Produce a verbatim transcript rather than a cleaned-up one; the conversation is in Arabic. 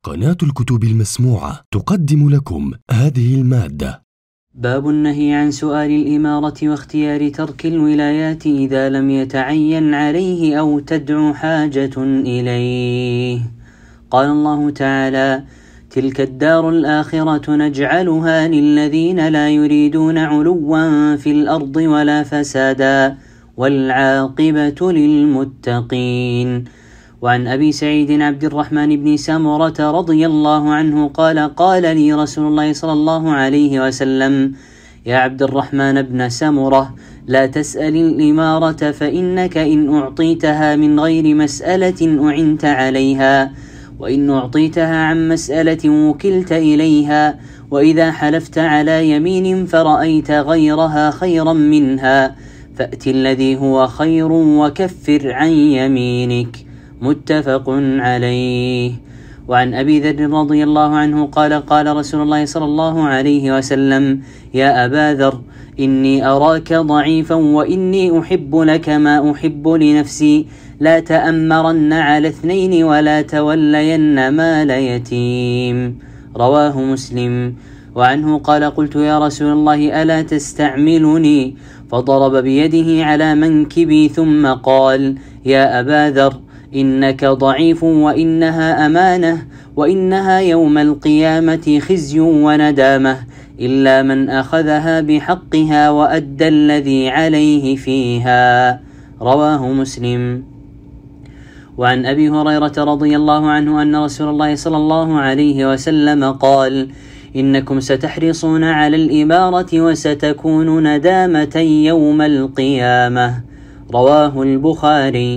قناة الكتب المسموعة تقدم لكم هذه المادة. باب النهي عن سؤال الإمارة واختيار ترك الولايات إذا لم يتعين عليه أو تدعو حاجة إليه. قال الله تعالى: تلك الدار الآخرة نجعلها للذين لا يريدون علوا في الأرض ولا فسادا والعاقبة للمتقين. وعن أبي سعيد عبد الرحمن بن سمرة رضي الله عنه قال: قال لي رسول الله صلى الله عليه وسلم: يا عبد الرحمن بن سمرة، لا تسأل الإمارة، فإنك إن أعطيتها من غير مسألة أعنت عليها، وإن أعطيتها عن مسألة وكلت إليها، وإذا حلفت على يمين فرأيت غيرها خيرا منها فأت الذي هو خير وكفر عن يمينك. متفق عليه. وعن أبي ذر رضي الله عنه قال: قال رسول الله صلى الله عليه وسلم: يا أبا ذر، إني أراك ضعيفا وإني أحب لك ما أحب لنفسي، لا تأمرن على اثنين ولا تولين مال يتيم. رواه مسلم. وعنه قال: قلت يا رسول الله ألا تستعملني؟ فضرب بيده على منكبي ثم قال: يا أبا ذر، إنك ضعيف وإنها أمانة، وإنها يوم القيامة خزي وندامة، إلا من أخذها بحقها وأدى الذي عليه فيها. رواه مسلم. وعن أبي هريرة رضي الله عنه أن رسول الله صلى الله عليه وسلم قال: إنكم ستحرصون على الإمارة وستكون ندامة يوم القيامة. رواه البخاري.